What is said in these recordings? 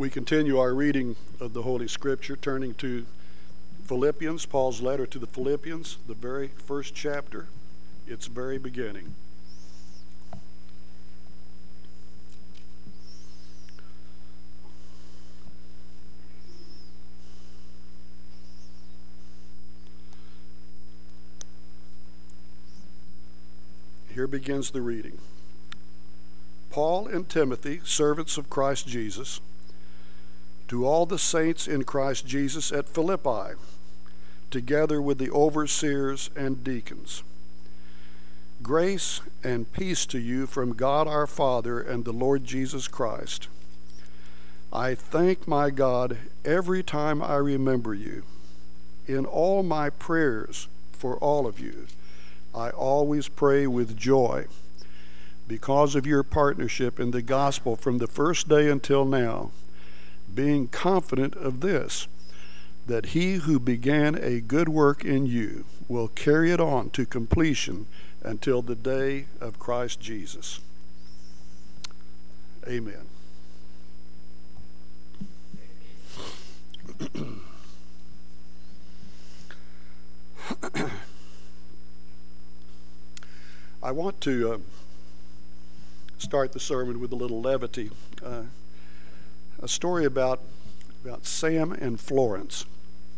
We continue our reading of the Holy Scripture, turning to Philippians, Paul's letter to the Philippians, the very first chapter, its very beginning. Here begins the reading. Paul and Timothy, servants of Christ Jesus, to all the saints in Christ Jesus at Philippi, together with the overseers and deacons. Grace and peace to you from God our Father and the Lord Jesus Christ. I thank my God every time I remember you. In all my prayers for all of you, I always pray with joy because of your partnership in the gospel from the first day until now, being confident of this, that he who began a good work in you will carry it on to completion until the day of Christ Jesus. Amen. I want to start the sermon with a little levity. A story about Sam and Florence.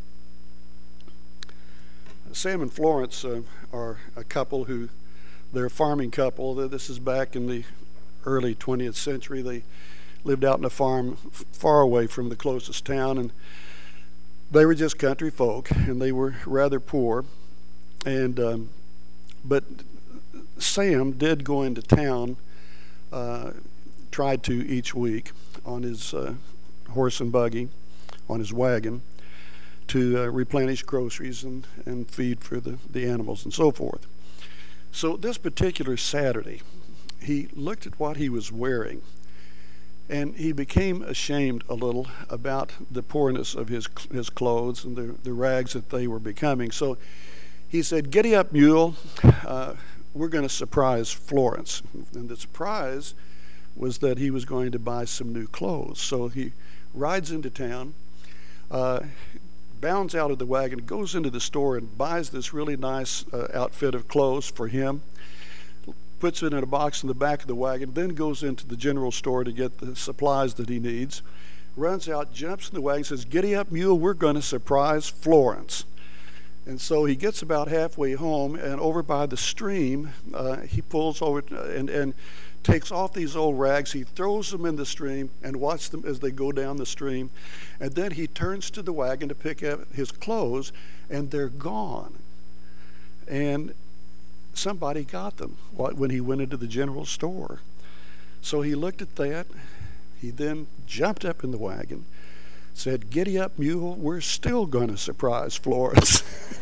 Sam and Florence are a couple they're a farming couple. This is back in the early 20th century. They lived out in a farm far away from the closest town, and they were just country folk, and they were rather poor. And but Sam did go into town, tried to each week on his horse and buggy, on his wagon, to replenish groceries and feed for the animals and so forth. So this particular Saturday, he looked at what he was wearing, and he became ashamed a little about the poorness of his clothes and the rags that they were becoming. So he said, "Giddy up, mule, we're going to surprise Florence." And the surprise was that he was going to buy some new clothes. So he rides into town, bounds out of the wagon, goes into the store and buys this really nice outfit of clothes for him, puts it in a box in the back of the wagon, then goes into the general store to get the supplies that he needs, runs out, jumps in the wagon, says, "Giddy up, mule, we're going to surprise Florence." And so he gets about halfway home, and over by the stream, he pulls over and takes off these old rags. He throws them in the stream and watches them as they go down the stream. And then he turns to the wagon to pick up his clothes, and they're gone. And somebody got them when he went into the general store. So he looked at that. He then jumped up in the wagon, said, "Giddy up, mule, we're still going to surprise Florence."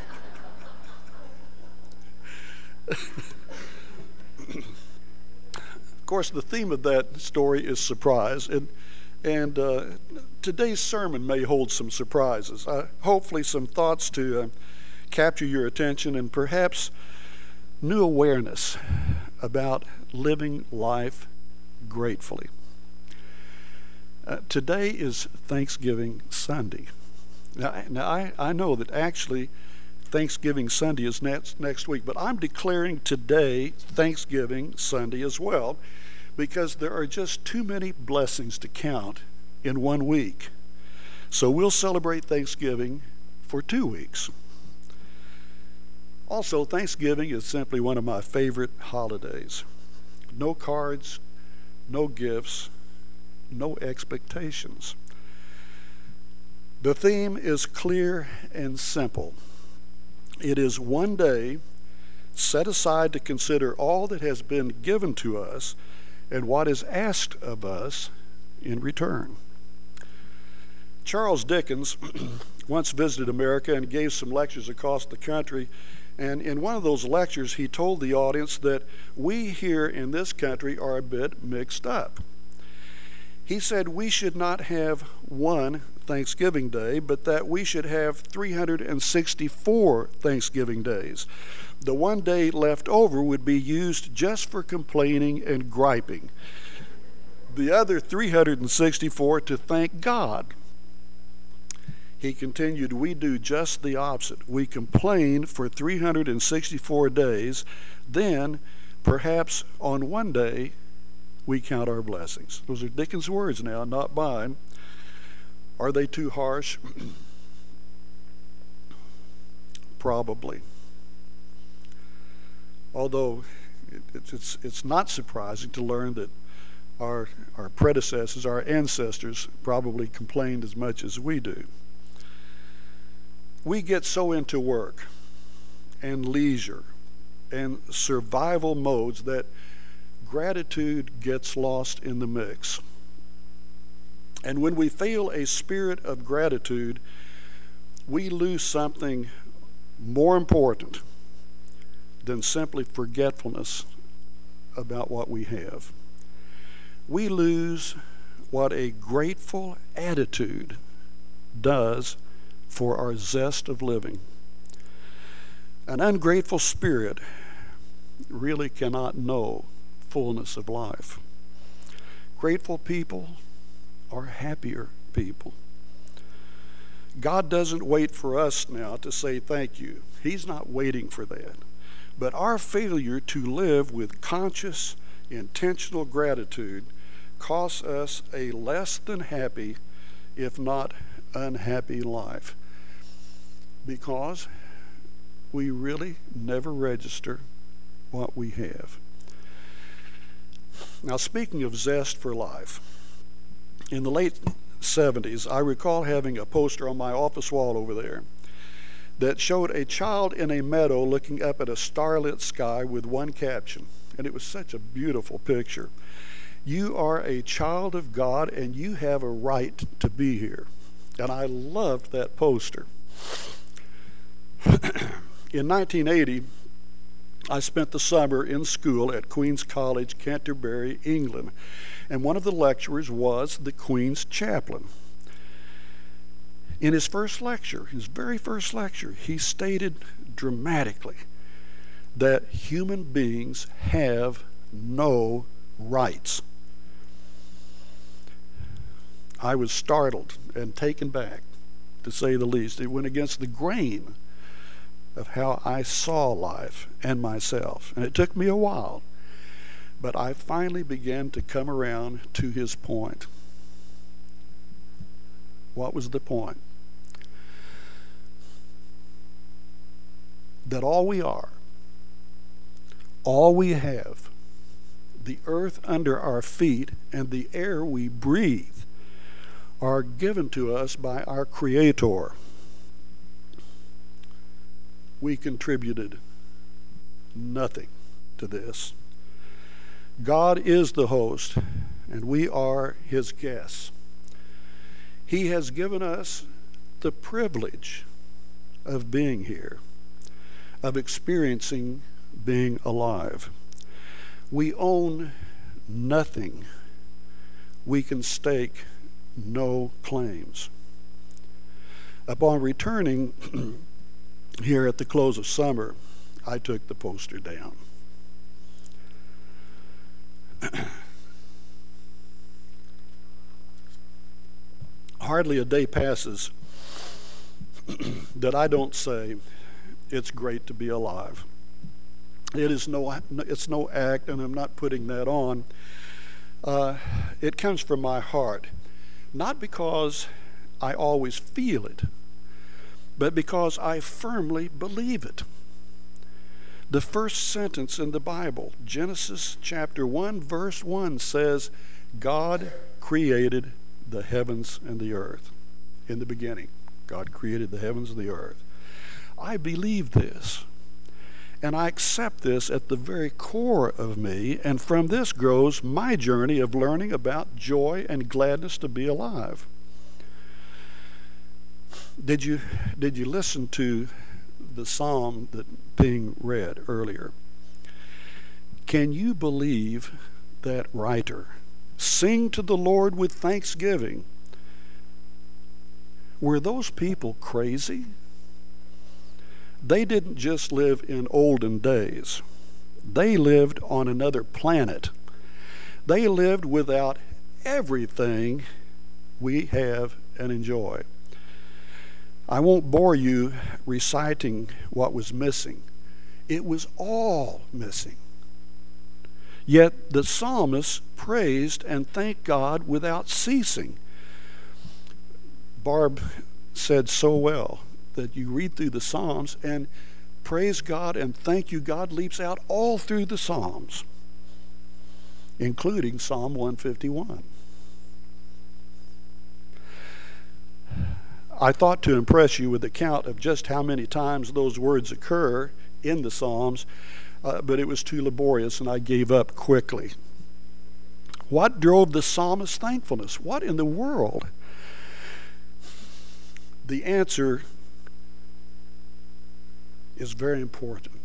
Of course, the theme of that story is surprise, and today's sermon may hold some surprises. Hopefully some thoughts to capture your attention and perhaps new awareness about living life gratefully. Today is Thanksgiving Sunday. Now I know that actually Thanksgiving Sunday is next week, but I'm declaring today Thanksgiving Sunday as well, because there are just too many blessings to count in 1 week. So we'll celebrate Thanksgiving for 2 weeks. Also, Thanksgiving is simply one of my favorite holidays. No cards, no gifts, no expectations. The theme is clear and simple. It is one day set aside to consider all that has been given to us and what is asked of us in return. Charles Dickens once visited America and gave some lectures across the country. And in one of those lectures, he told the audience that we here in this country are a bit mixed up. He said we should not have one Thanksgiving Day, but that we should have 364 Thanksgiving days. The one day left over would be used just for complaining and griping. the other 364 to thank God. He continued, we do just the opposite. We complain for 364 days, then perhaps on one day we count our blessings. Those are Dickens' words now, not mine. Are they too harsh? Probably. Although it's not surprising to learn that our predecessors, our ancestors, probably complained as much as we do. We get so into work and leisure and survival modes that gratitude gets lost in the mix. And when we feel a spirit of gratitude, we lose something more important than simply forgetfulness about what we have. We lose what a grateful attitude does for our zest of living. An ungrateful spirit really cannot know fullness of life. Grateful people are happier people. God doesn't wait for us now to say thank you. He's not waiting for that. But our failure to live with conscious, intentional gratitude costs us a less than happy, if not unhappy life, because we really never register what we have. Now, speaking of zest for life, in the late 70s, I recall having a poster on my office wall over there that showed a child in a meadow looking up at a starlit sky with one caption, and it was such a beautiful picture. You are a child of God and you have a right to be here. And I loved that poster. In 1980, I spent the summer in school at Queen's College, Canterbury, England, and one of the lecturers was the Queen's chaplain. In his first lecture, his very first lecture, he stated dramatically that human beings have no rights. I was startled and taken back, to say the least. It went against the grain of how I saw life and myself. And it took me a while, but I finally began to come around to his point. What was the point? That all we are, all we have, the earth under our feet and the air we breathe are given to us by our Creator. We contributed nothing to this. God is the host, and we are His guests. He has given us the privilege of being here, of experiencing being alive. We own nothing. We can stake no claims. Upon returning here at the close of summer, I took the poster down. Hardly a day passes that I don't say, it's great to be alive. It's no act, and I'm not putting that on. It comes from my heart, not because I always feel it, but because I firmly believe it. The first sentence in the Bible, Genesis chapter 1, verse 1, says, God created the heavens and the earth. In the beginning, God created the heavens and the earth. I believe this, and I accept this at the very core of me, and from this grows my journey of learning about joy and gladness to be alive. Did you listen to the psalm that being read earlier? Can you believe that writer? Sing to the Lord with thanksgiving. Were those people crazy? They didn't just live in olden days. They lived on another planet. They lived without everything we have and enjoy. I won't bore you reciting what was missing. It was all missing. Yet the psalmist praised and thanked God without ceasing. Barb said so well that you read through the Psalms and praise God and thank you God leaps out all through the Psalms, including Psalm 151. I thought to impress you with the count of just how many times those words occur in the Psalms, but it was too laborious and I gave up quickly. What drove the psalmist's thankfulness? What in the world? The answer is very important,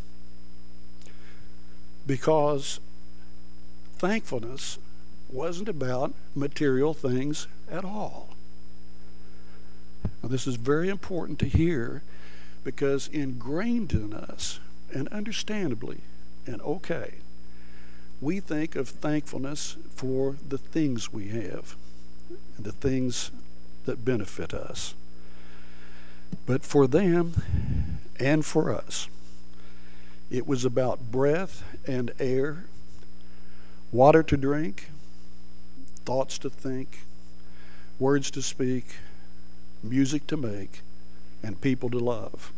because thankfulness wasn't about material things at all. Now, this is very important to hear, because ingrained in us, and understandably, and okay, we think of thankfulness for the things we have, and the things that benefit us. But for them and for us, it was about breath and air, water to drink, thoughts to think, words to speak, music to make, and people to love.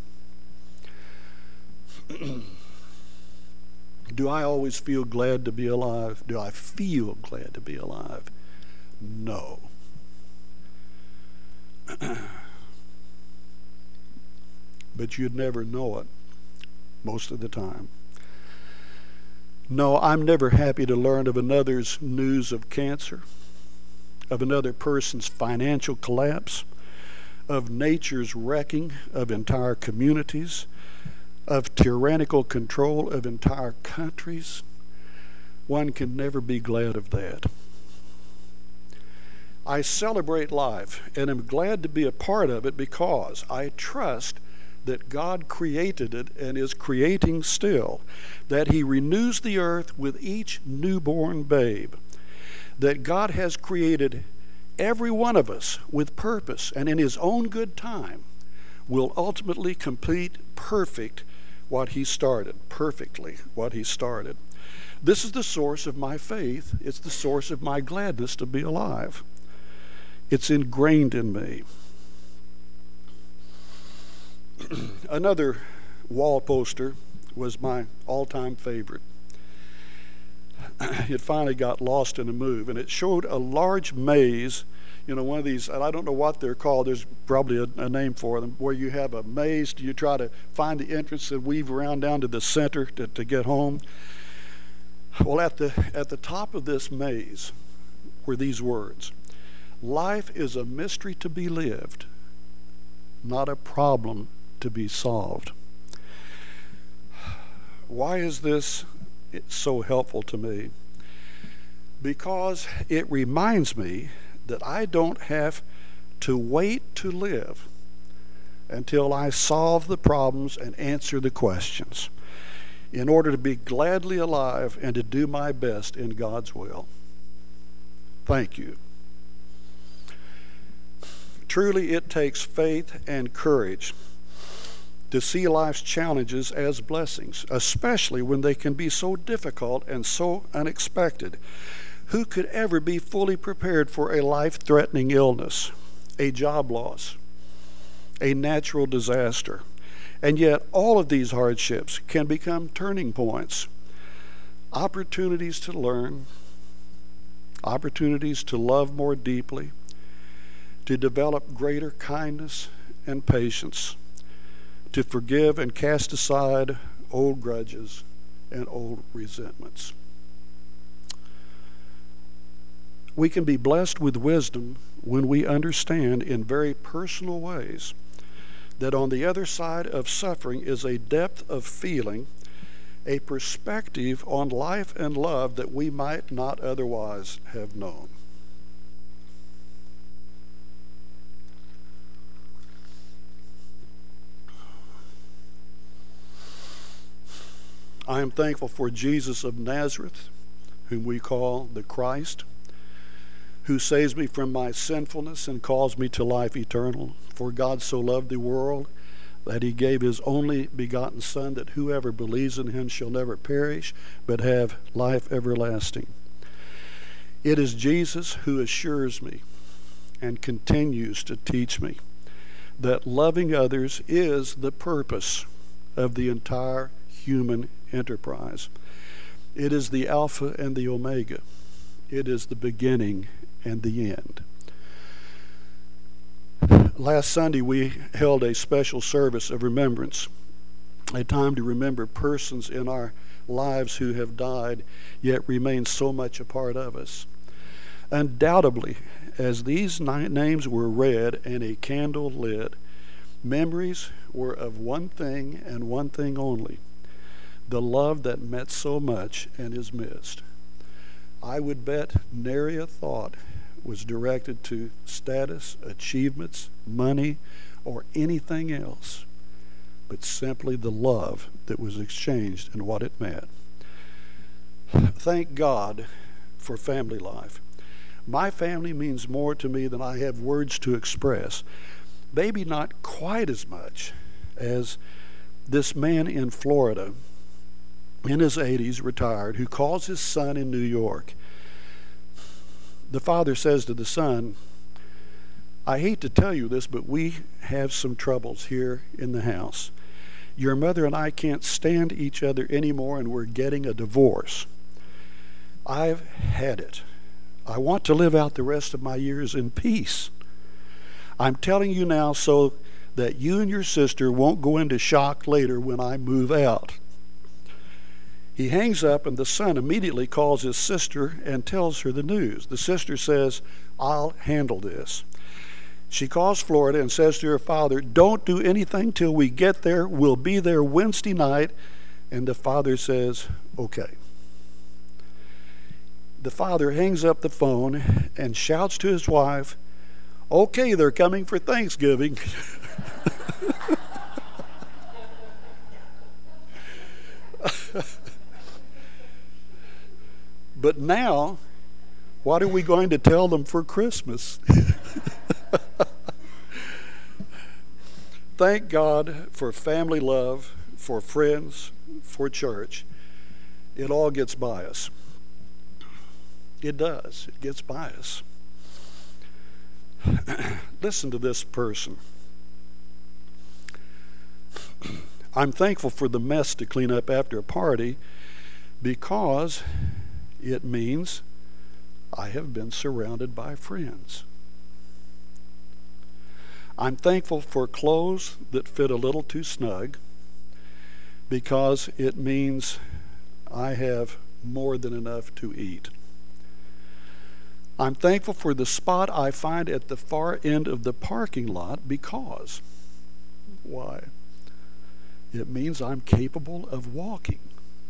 Do I always feel glad to be alive? Do I feel glad to be alive? No. But you'd never know it most of the time. No, I'm never happy to learn of another's news of cancer, of another person's financial collapse, of nature's wrecking of entire communities, of tyrannical control of entire countries. One can never be glad of that. I celebrate life and am glad to be a part of it, because I trust that God created it and is creating still, that He renews the earth with each newborn babe, that God has created every one of us with purpose, and in His own good time will ultimately complete perfectly what He started. This is the source of my faith. It's the source of my gladness to be alive. It's ingrained in me. Another wall poster was my all-time favorite. It finally got lost in a move, and it showed a large maze, one of these, and I don't know what they're called, there's probably a name for them, where you have a maze, you try to find the entrance and weave around down to the center to get home. Well, at the top of this maze were these words: life is a mystery to be lived, not a problem to be solved. Why is this so helpful to me? Because it reminds me that I don't have to wait to live until I solve the problems and answer the questions, in order to be gladly alive and to do my best in God's will. Thank you. Truly, it takes faith and courage to see life's challenges as blessings, especially when they can be so difficult and so unexpected. Who could ever be fully prepared for a life-threatening illness, a job loss, a natural disaster? And yet all of these hardships can become turning points, opportunities to learn, opportunities to love more deeply, to develop greater kindness and patience, to forgive and cast aside old grudges and old resentments. We can be blessed with wisdom when we understand in very personal ways that on the other side of suffering is a depth of feeling, a perspective on life and love that we might not otherwise have known. I am thankful for Jesus of Nazareth, whom we call the Christ, who saves me from my sinfulness and calls me to life eternal. For God so loved the world that he gave his only begotten Son, that whoever believes in him shall never perish, but have life everlasting. It is Jesus who assures me and continues to teach me that loving others is the purpose of the entire human enterprise. It is the Alpha and the Omega. It is the beginning and the end. Last Sunday we held a special service of remembrance, a time to remember persons in our lives who have died yet remain so much a part of us. Undoubtedly, as these names were read and a candle lit, memories were of one thing and one thing only: the love that meant so much and is missed. I would bet nary a thought was directed to status, achievements, money, or anything else, but simply the love that was exchanged and what it meant. Thank God for family life. My family means more to me than I have words to express. Maybe not quite as much as this man in Florida, in his 80s, retired, who calls his son in New York. The father says to the son, I hate to tell you this, but we have some troubles here in the house. Your mother and I can't stand each other anymore, and we're getting a divorce. I've had it. I want to live out the rest of my years in peace. I'm telling you now so that you and your sister won't go into shock later when I move out. He hangs up, and the son immediately calls his sister and tells her the news. The sister says, I'll handle this. She calls Florida and says to her father, don't do anything till we get there. We'll be there Wednesday night. And the father says, okay. The father hangs up the phone and shouts to his wife, okay, they're coming for Thanksgiving. But now, what are we going to tell them for Christmas? Thank God for family love, for friends, for church. It all gets by us. It does. It gets by us. Listen to this person. I'm thankful for the mess to clean up after a party because it means I have been surrounded by friends. I'm thankful for clothes that fit a little too snug because it means I have more than enough to eat. I'm thankful for the spot I find at the far end of the parking lot because, why? It means I'm capable of walking.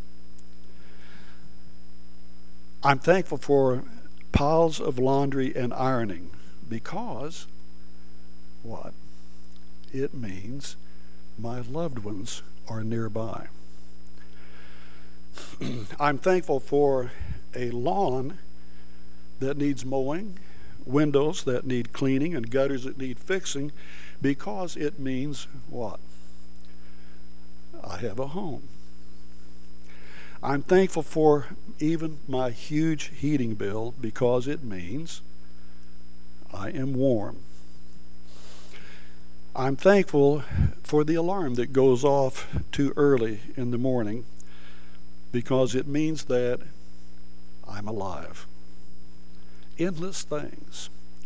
I'm thankful for piles of laundry and ironing because, what? It means my loved ones are nearby. I'm thankful for a lawn that needs mowing, windows that need cleaning, and gutters that need fixing because it means what? I have a home. I'm thankful for even my huge heating bill because it means I am warm. I'm thankful for the alarm that goes off too early in the morning because it means that I'm alive. Endless things,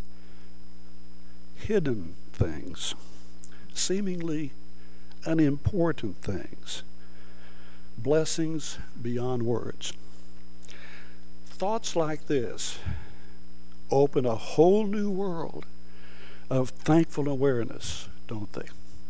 hidden things, seemingly unimportant things, blessings beyond words. Thoughts like this open a whole new world of thankful awareness, don't they?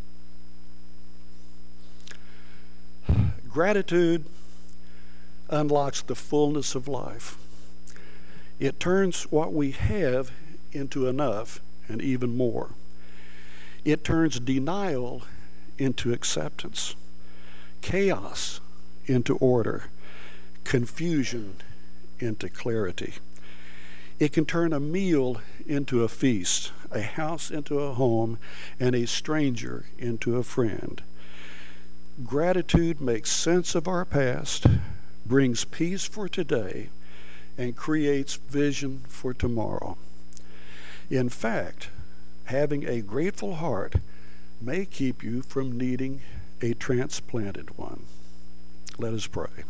Gratitude unlocks the fullness of life. It turns what we have into enough and even more. It turns denial into acceptance, chaos into order, confusion into clarity. It can turn a meal into a feast, a house into a home, and a stranger into a friend. Gratitude makes sense of our past, brings peace for today, and creates vision for tomorrow. In fact, having a grateful heart may keep you from needing a transplanted one. Let us pray.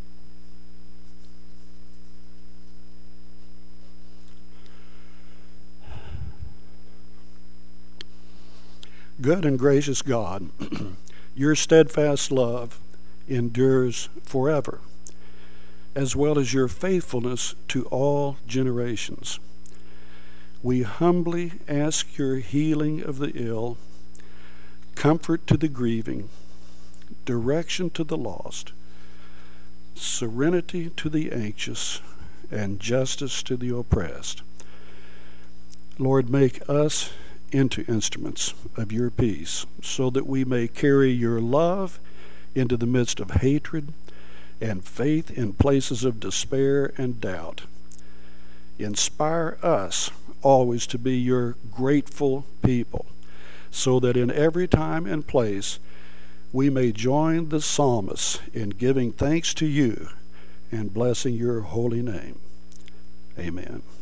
Good and gracious God, your steadfast love endures forever, as well as your faithfulness to all generations. We humbly ask your healing of the ill, comfort to the grieving, direction to the lost, serenity to the anxious, and justice to the oppressed. Lord, make us into instruments of your peace, so that we may carry your love into the midst of hatred and faith in places of despair and doubt. Inspire us always to be your grateful people, so that in every time and place we may join the psalmist in giving thanks to you and blessing your holy name. Amen.